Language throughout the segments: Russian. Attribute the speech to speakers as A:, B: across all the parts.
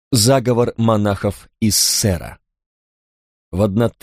A: Заговор монахов из Сера. В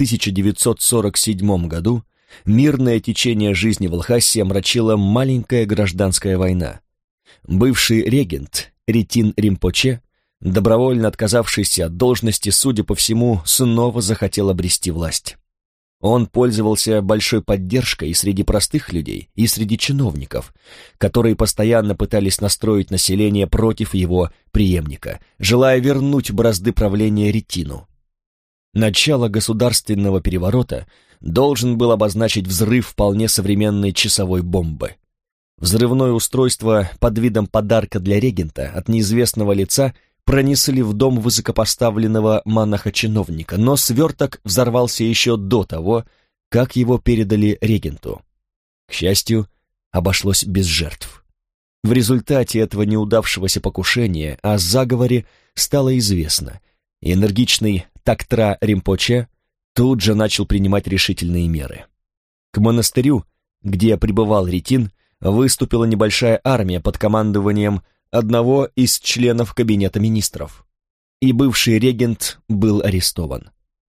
A: 1947 году мирное течение жизни в Лхасе омрачила маленькая гражданская война. Бывший регент Ретин Ринпоче, добровольно отказавшийся от должности, судя по всему, снова захотел обрести власть. Он пользовался большой поддержкой и среди простых людей, и среди чиновников, которые постоянно пытались настроить население против его преемника, желая вернуть бразды правления Ретину. Начало государственного переворота должен был обозначить взрыв вполне современной часовой бомбы. Взрывное устройство под видом подарка для регента от неизвестного лица пронесли в дом высокопоставленного монаха-чиновника, но сверток взорвался еще до того, как его передали регенту. К счастью, обошлось без жертв. В результате этого неудавшегося покушения о заговоре стало известно, и энергичный Тактра Ринпоче тут же начал принимать решительные меры. К монастырю, где пребывал Ретин, выступила небольшая армия под командованием одного из членов кабинета министров, и бывший регент был арестован.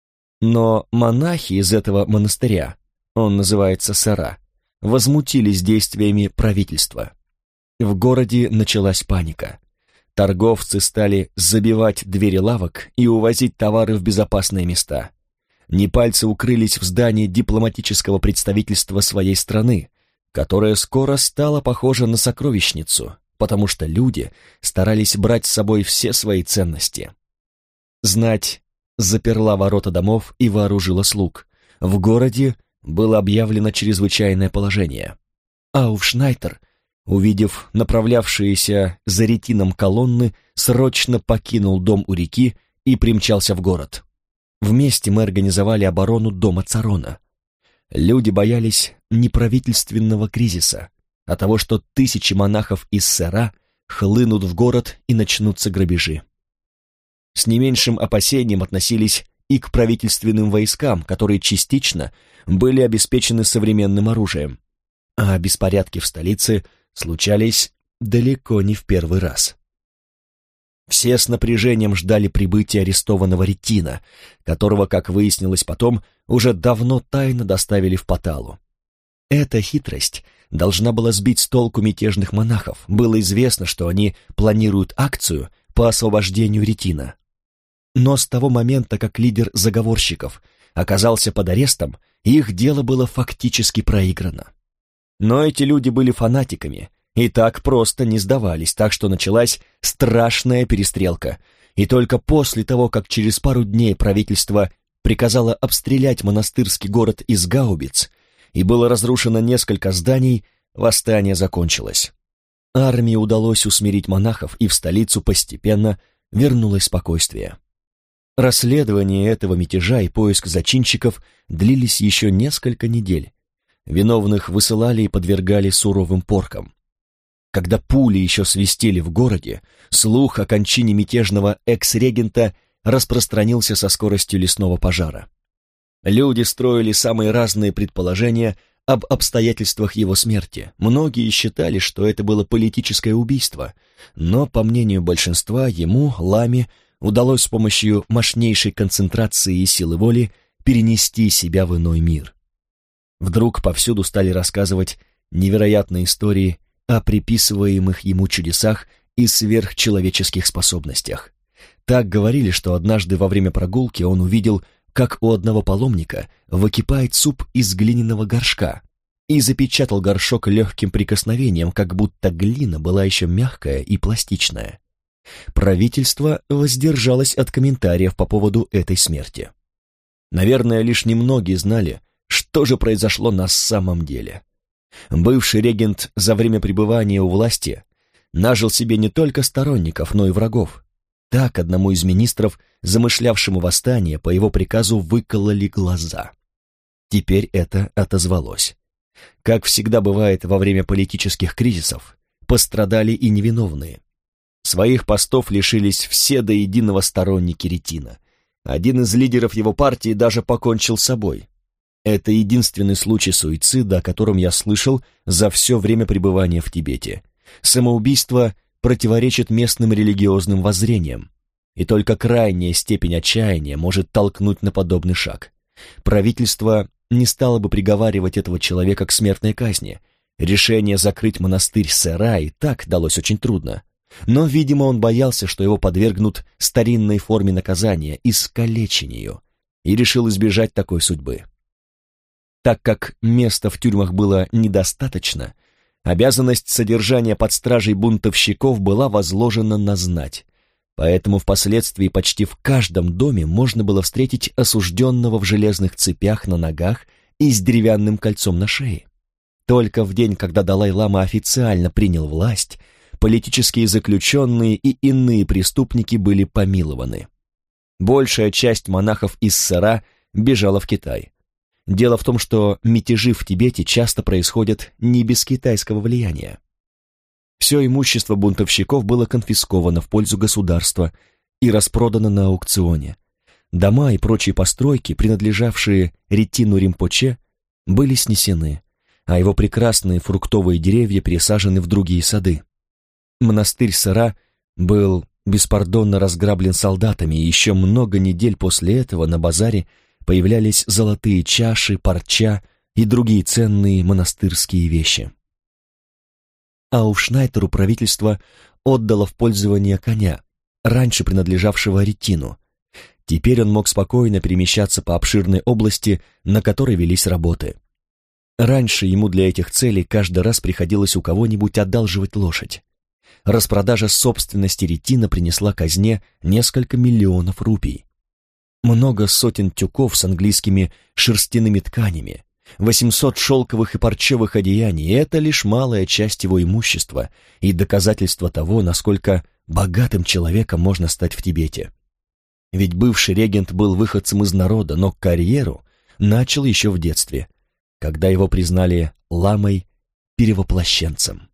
A: Но монахи из этого монастыря, он называется Сера, возмутились действиями правительства. В городе началась паника. Торговцы стали забивать двери лавок и увозить товары в безопасные места. Непальцы укрылись в здании дипломатического представительства своей страны, которое скоро стало похоже на сокровищницу, потому что люди старались брать с собой все свои ценности. Знать заперла ворота домов и вооружила слуг. В городе было объявлено чрезвычайное положение. Ауфшнайтер, увидев направлявшиеся за Ретином колонны, срочно покинул дом у реки и примчался в город. Вместе мы организовали оборону дома Царона. Люди боялись не правительственного кризиса, а того, что тысячи монахов из Сера хлынут в город и начнутся грабежи. С не меньшим опасением относились и к правительственным войскам, которые частично были обеспечены современным оружием, а беспорядки в столице случались далеко не в первый раз. Все с напряжением ждали прибытия арестованного Ретина, которого, как выяснилось потом, уже давно тайно доставили в Паталу. Эта хитрость должна была сбить с толку мятежных монахов. Было известно, что они планируют акцию по освобождению Ретина. Но с того момента, как лидер заговорщиков оказался под арестом, их дело было фактически проиграно. Но эти люди были фанатиками и так просто не сдавались, так что началась страшная перестрелка. И только после того, как через пару дней правительство приказало обстрелять монастырский город из гаубиц, и было разрушено несколько зданий, восстание закончилось. Армии удалось усмирить монахов, и в столицу постепенно вернулось спокойствие. Расследование этого мятежа и поиск зачинщиков длились еще несколько недель. Виновных высылали и подвергали суровым поркам. Когда пули еще свистели в городе, слух о кончине мятежного экс-регента распространился со скоростью лесного пожара. Люди строили самые разные предположения об обстоятельствах его смерти. Многие считали, что это было политическое убийство, но, по мнению большинства, ему, Ламе, удалось с помощью мощнейшей концентрации и силы воли перенести себя в иной мир. Вдруг повсюду стали рассказывать невероятные истории о приписываемых ему чудесах и сверхчеловеческих способностях. Так говорили, что однажды во время прогулки он увидел, как у одного паломника выкипает суп из глиняного горшка, и запечатал горшок легким прикосновением, как будто глина была еще мягкая и пластичная. Правительство воздержалось от комментариев по поводу этой смерти. Наверное, лишь немногие знали, что же произошло на самом деле. Бывший регент за время пребывания у власти нажил себе не только сторонников, но и врагов. Так одному из министров, замышлявшему восстание, по его приказу выкололи глаза. Теперь это отозвалось. Как всегда бывает во время политических кризисов, пострадали и невиновные. Своих постов лишились все до единого сторонники Ретина. Один из лидеров его партии даже покончил с собой. Это единственный случай суицида, о котором я слышал за все время пребывания в Тибете. Самоубийство противоречит местным религиозным воззрениям. и только крайняя степень отчаяния может толкнуть на подобный шаг. Правительство не стало бы приговаривать этого человека к смертной казни. Решение закрыть монастырь Сера и так далось очень трудно. Но, видимо, он боялся, что его подвергнут старинной форме наказания – искалечению, и решил избежать такой судьбы. Так как места в тюрьмах было недостаточно, обязанность содержания под стражей бунтовщиков была возложена на знать, поэтому впоследствии почти в каждом доме можно было встретить осужденного в железных цепях на ногах и с деревянным кольцом на шее. Только в день, когда Далай-лама официально принял власть, политические заключенные и иные преступники были помилованы. Большая часть монахов из Сера бежала в Китай. Дело в том, что мятежи в Тибете часто происходят не без китайского влияния. Все имущество бунтовщиков было конфисковано в пользу государства и распродано на аукционе. Дома и прочие постройки, принадлежавшие Ретину Римпоче, были снесены, а его прекрасные фруктовые деревья пересажены в другие сады. Монастырь Сера был беспардонно разграблен солдатами, и еще много недель после этого на базаре появлялись золотые чаши, парча и другие ценные монастырские вещи. Ауфшнайтеру правительство отдало в пользование коня, раньше принадлежавшего Ретину. Теперь он мог спокойно перемещаться по обширной области, на которой велись работы. Раньше ему для этих целей каждый раз приходилось у кого-нибудь одалживать лошадь. Распродажа собственности Ретина принесла казне несколько миллионов рупий. Много сотен тюков с английскими шерстяными тканями, 800 шелковых и парчевых одеяний — это лишь малая часть его имущества и доказательство того, насколько богатым человеком можно стать в Тибете. Ведь бывший регент был выходцем из народа, но карьеру начал еще в детстве, когда его признали ламой-перевоплощенцем.